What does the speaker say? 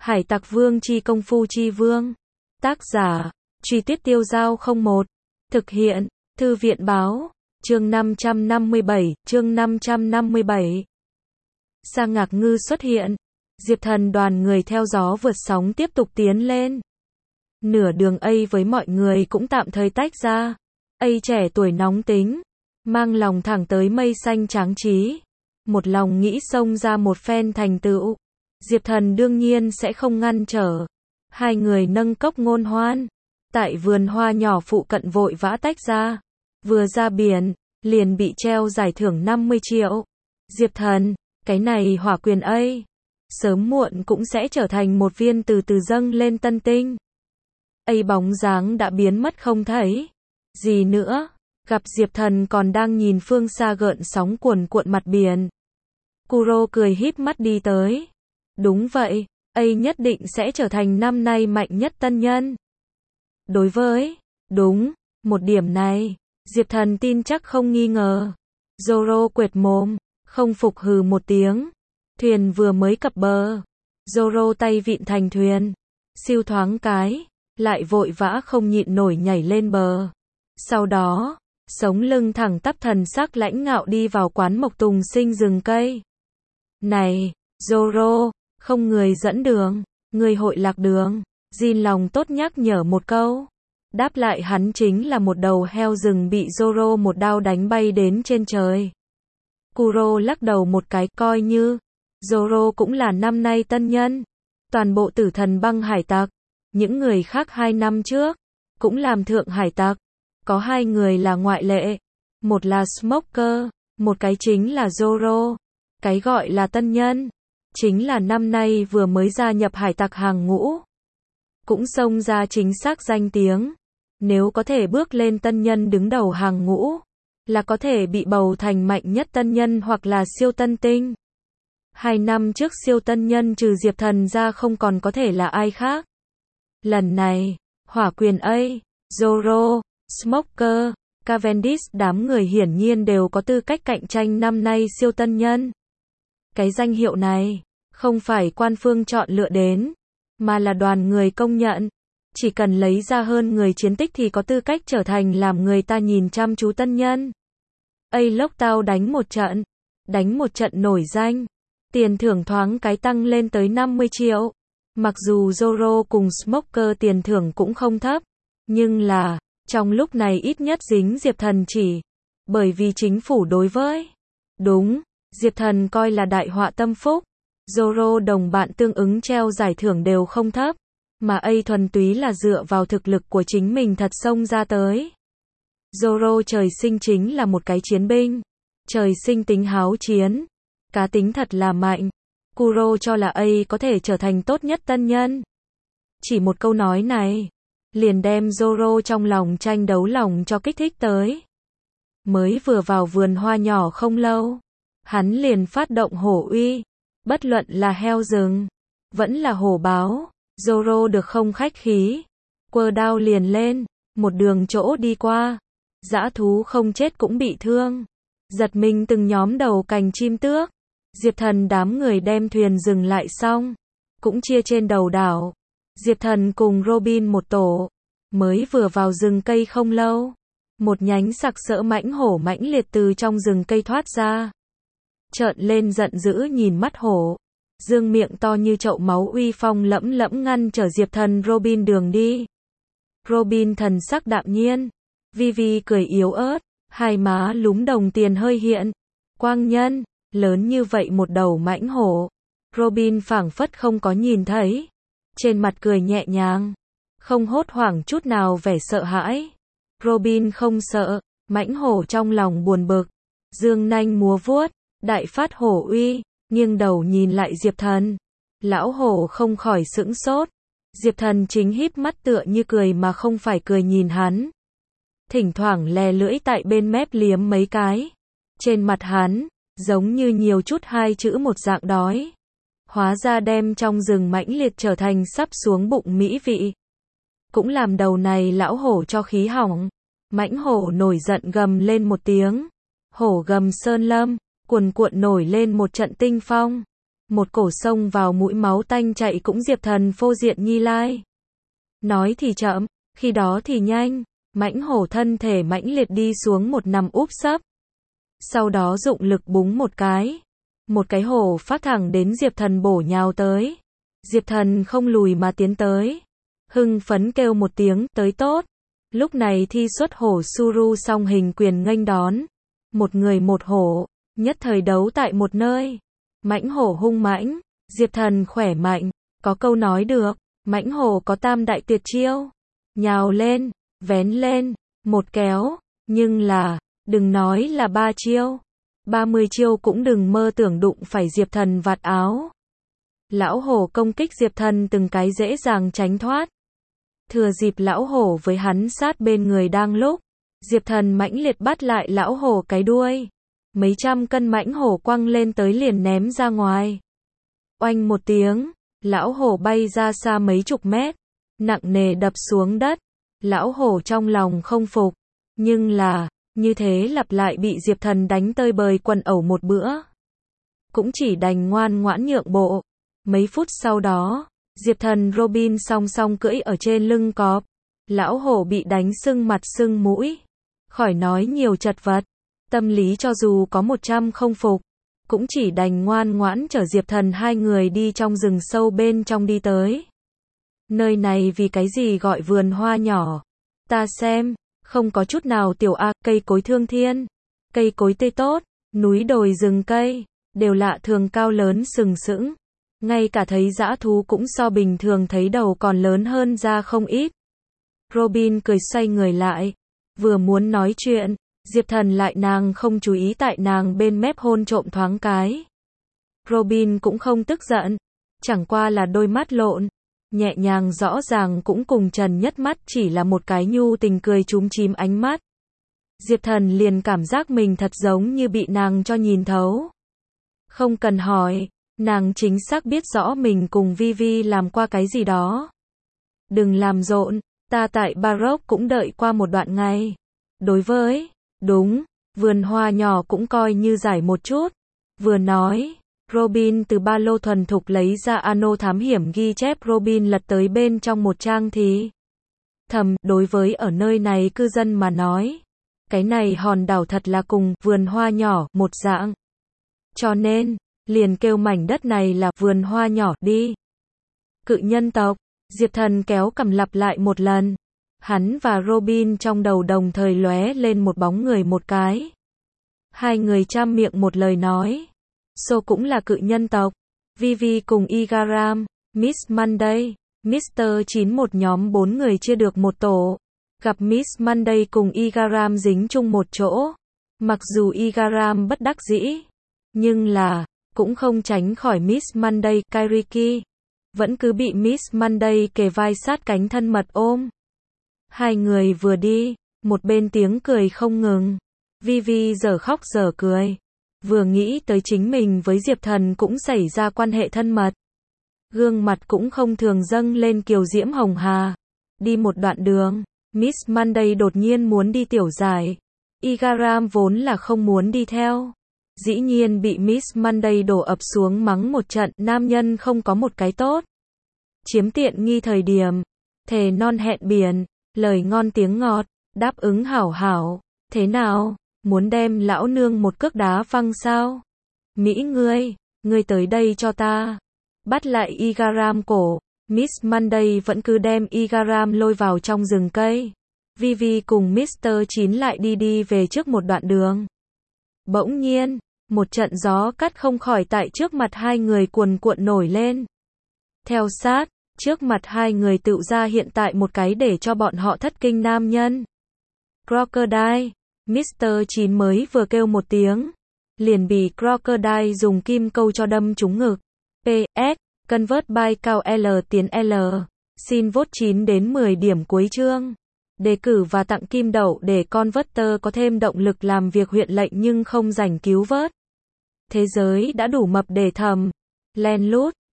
Hải Tặc Vương chi công phu chi vương. Tác giả, Truy Tuyết Tiêu Giao 01. Thực hiện, Thư viện Báo. Chương 557. Sa Ngạc Ngư xuất hiện. Diệp Thần đoàn người theo gió vượt sóng tiếp tục tiến lên. Nửa đường ấy với mọi người cũng tạm thời tách ra. ấy trẻ tuổi nóng tính, mang lòng thẳng tới mây xanh tráng trí. Một lòng nghĩ xông ra một phen thành tựu. Diệp Thần đương nhiên sẽ không ngăn trở. Hai người nâng cốc ngôn hoan. Tại vườn hoa nhỏ phụ cận vội vã tách ra. Vừa ra biển, liền bị treo giải thưởng 50 triệu. Diệp Thần, cái này hỏa quyền ấy, sớm muộn cũng sẽ trở thành một viên từ từ dâng lên tân tinh. ấy bóng dáng đã biến mất không thấy gì nữa. Gặp Diệp Thần còn đang nhìn phương xa gợn sóng cuồn cuộn mặt biển. Kuro cười híp mắt đi tới. Đúng vậy, ấy nhất định sẽ trở thành năm nay mạnh nhất tân nhân. Đối với, đúng, một điểm này, Diệp Thần tin chắc không nghi ngờ. Zoro quệt mồm, không phục hừ một tiếng. Thuyền vừa mới cập bờ. Zoro tay vịn thành thuyền. Siêu thoáng cái, lại vội vã không nhịn nổi nhảy lên bờ. Sau đó, sống lưng thẳng tắp thần sắc lãnh ngạo đi vào quán mộc tùng sinh rừng cây. Này, Zoro, không người dẫn đường, người hội lạc đường. Jin lòng tốt nhắc nhở một câu. Đáp lại hắn chính là một đầu heo rừng bị Zoro một đao đánh bay đến trên trời. Kuro lắc đầu một cái, coi như Zoro cũng là năm nay tân nhân. Toàn bộ tử thần băng hải tặc, những người khác 2 năm trước cũng làm thượng hải tặc. Có 2 người là ngoại lệ. Một là Smoker, một cái chính là Zoro. Cái gọi là tân nhân, chính là năm nay vừa mới gia nhập hải tặc hàng ngũ. Cũng xông ra chính xác danh tiếng. Nếu có thể bước lên tân nhân đứng đầu hàng ngũ, là có thể bị bầu thành mạnh nhất tân nhân hoặc là siêu tân tinh. 2 năm trước siêu tân nhân trừ Diệp Thần ra không còn có thể là ai khác. Lần này, hỏa quyền ấy, Zoro, Smoker, Cavendish đám người hiển nhiên đều có tư cách cạnh tranh năm nay siêu tân nhân. Cái danh hiệu này, không phải quan phương chọn lựa đến, mà là đoàn người công nhận. Chỉ cần lấy ra hơn người chiến tích thì có tư cách trở thành làm người ta nhìn chăm chú tân nhân. Lốc tao đánh một trận nổi danh. Tiền thưởng thoáng cái tăng lên tới 50 triệu. Mặc dù Zoro cùng Smoker tiền thưởng cũng không thấp, nhưng là, trong lúc này ít nhất dính Diệp Thần chỉ. Bởi vì chính phủ đối với, đúng, Diệp Thần coi là đại họa tâm phúc. Zoro đồng bạn tương ứng treo giải thưởng đều không thấp, mà thuần túy là dựa vào thực lực của chính mình thật xông ra tới. Zoro trời sinh chính là một cái chiến binh, trời sinh tính háo chiến, cá tính thật là mạnh. Kuro cho là có thể trở thành tốt nhất tân nhân. Chỉ một câu nói này, liền đem Zoro trong lòng tranh đấu lòng cho kích thích tới. Mới vừa vào vườn hoa nhỏ không lâu, hắn liền phát động hổ uy. Bất luận là heo rừng, vẫn là hổ báo, Zoro được không khách khí. Quơ đao liền lên, một đường chỗ đi qua. Dã thú không chết cũng bị thương. Giật mình từng nhóm đầu cành chim tước. Diệp Thần đám người đem thuyền dừng lại xong, cũng chia trên đầu đảo. Diệp Thần cùng Robin một tổ. Mới vừa vào rừng cây không lâu, một nhánh sặc sỡ mãnh hổ mãnh liệt từ trong rừng cây thoát ra. Trợn lên giận dữ nhìn mắt hổ, dương miệng to như chậu máu uy phong lẫm lẫm ngăn trở Diệp Thần Robin đường đi. Robin thần sắc đạm nhiên, Vi cười yếu ớt, hai má lúm đồng tiền hơi hiện. Quang nhân, lớn như vậy một đầu mãnh hổ, Robin phảng phất không có nhìn thấy. Trên mặt cười nhẹ nhàng, không hốt hoảng chút nào vẻ sợ hãi. Robin không sợ, mãnh hổ trong lòng buồn bực, dương nanh múa vuốt, đại phát hổ uy, nghiêng đầu nhìn lại Diệp Thần. Lão hổ không khỏi sững sốt. Diệp Thần chính híp mắt tựa như cười mà không phải cười nhìn hắn. Thỉnh thoảng lè lưỡi tại bên mép liếm mấy cái. Trên mặt hắn, giống như nhiều chút 2 chữ một dạng đói. Hóa ra đem trong rừng mãnh liệt trở thành sắp xuống bụng mỹ vị. Cũng làm đầu này lão hổ cho khí hỏng. Mãnh hổ nổi giận gầm lên một tiếng. Hổ gầm sơn lâm, cuồn cuộn nổi lên một trận tinh phong. một cổ sông vào mũi máu tanh chạy cũng Diệp Thần phô diện Nhi Lai. Nói thì chậm, khi đó thì nhanh, mãnh hổ thân thể mãnh liệt đi xuống một nằm úp sấp. Sau đó dụng lực búng một cái hổ phát thẳng đến Diệp Thần bổ nhào tới. Diệp Thần không lùi mà tiến tới. Hưng phấn kêu một tiếng, tới tốt. Lúc này thi xuất hổ Suru song hình quyền nghênh đón. Một người một hổ, nhất thời đấu tại một nơi. Mãnh hổ hung mãnh, Diệp Thần khỏe mạnh, có câu nói được, mãnh hổ có tam đại tuyệt chiêu. Nhào lên, vén lên, một kéo, nhưng là, đừng nói là 3 chiêu. 30 chiêu cũng đừng mơ tưởng đụng phải Diệp Thần vạt áo. Lão hổ công kích Diệp Thần từng cái dễ dàng tránh thoát. Thừa dịp lão hổ với hắn sát bên người đang lúc, Diệp Thần mãnh liệt bắt lại lão hổ cái đuôi. Mấy trăm cân mãnh hổ quăng lên tới liền ném ra ngoài. Oanh một tiếng, lão hổ bay ra xa mấy chục mét, nặng nề đập xuống đất. Lão hổ trong lòng không phục, nhưng là, như thế lặp lại bị Diệp Thần đánh tơi bời quần ẩu một bữa. Cũng chỉ đành ngoan ngoãn nhượng bộ. Mấy phút sau đó, Diệp Thần Robin song song cưỡi ở trên lưng cọp. Lão hổ bị đánh sưng mặt sưng mũi. Khỏi nói nhiều chật vật. Tâm lý cho dù có 100 không phục, cũng chỉ đành ngoan ngoãn chở Diệp Thần hai người đi trong rừng sâu bên trong đi tới. Nơi này vì cái gì gọi vườn hoa nhỏ? Ta xem, không có chút nào tiểu cây cối thương thiên, cây cối tươi tốt, núi đồi rừng cây, đều lạ thường cao lớn sừng sững. Ngay cả thấy dã thú cũng so bình thường thấy đầu còn lớn hơn ra không ít. Robin cười xoay người lại, vừa muốn nói chuyện, Diệp Thần lại nàng không chú ý tại nàng bên mép hôn trộm thoáng cái. Robin cũng không tức giận, chẳng qua là đôi mắt lộn, nhẹ nhàng rõ ràng cũng cùng Trần Nhất mắt chỉ là một cái nhu tình cười chúm chím ánh mắt. Diệp Thần liền cảm giác mình thật giống như bị nàng cho nhìn thấu. Không cần hỏi, nàng chính xác biết rõ mình cùng Vivi làm qua cái gì đó. Đừng làm rộn, ta tại Baroque cũng đợi qua một đoạn ngày. Đối với, đúng, vườn hoa nhỏ cũng coi như giải một chút. Vừa nói, Robin từ ba lô thuần thục lấy ra ano thám hiểm ghi chép. Robin lật tới bên trong một trang thì thầm, đối với ở nơi này cư dân mà nói, cái này hòn đảo thật là cùng vườn hoa nhỏ một dạng. Cho nên, liền kêu mảnh đất này là vườn hoa nhỏ đi. Cự nhân tộc, Diệp Thần kéo cằm lặp lại một lần. Hắn và Robin trong đầu đồng thời lóe lên một bóng người một cái. Hai người trăm miệng một lời nói. So cũng là cự nhân tộc. Vivi cùng Igaram, Miss Monday, Mr. 9 một nhóm 4 người chia được một tổ. Gặp Miss Monday cùng Igaram dính chung một chỗ. Mặc dù Igaram bất đắc dĩ, nhưng là, cũng không tránh khỏi Miss Monday, Kairiki. Vẫn cứ bị Miss Monday kề vai sát cánh thân mật ôm. Hai người vừa đi, một bên tiếng cười không ngừng. Vivi giờ khóc giờ cười. Vừa nghĩ tới chính mình với Diệp Thần cũng xảy ra quan hệ thân mật. Gương mặt cũng không thường dâng lên kiều diễm hồng hà. Đi một đoạn đường, Miss Monday đột nhiên muốn đi tiểu giải. Igaram vốn là không muốn đi theo. Dĩ nhiên bị Miss Monday đổ ập xuống mắng một trận, nam nhân không có một cái tốt. Chiếm tiện nghi thời điểm, thề non hẹn biển, lời ngon tiếng ngọt, đáp ứng hảo hảo, thế nào, muốn đem lão nương một cước đá văng sao? Mỹ ngươi tới đây cho ta. Bắt lại Igaram cổ, Miss Monday vẫn cứ đem Igaram lôi vào trong rừng cây. Vivi cùng Mr. 9 lại đi về trước một đoạn đường. Bỗng nhiên, một trận gió cắt không khỏi tại trước mặt hai người cuồn cuộn nổi lên. Theo sát, trước mặt hai người tự ra hiện tại một cái để cho bọn họ thất kinh nam nhân. Crocodile, Mr. 9 mới vừa kêu một tiếng, liền bị Crocodile dùng kim câu cho đâm trúng ngực. PS, convert by cao L tiến L. Xin vote 9 đến 10 điểm cuối chương. Đề cử và tặng kim đậu để Converter có thêm động lực làm việc huyện lệnh nhưng không rảnh cứu vớt. Thế giới đã đủ mập để thầm. Len lút.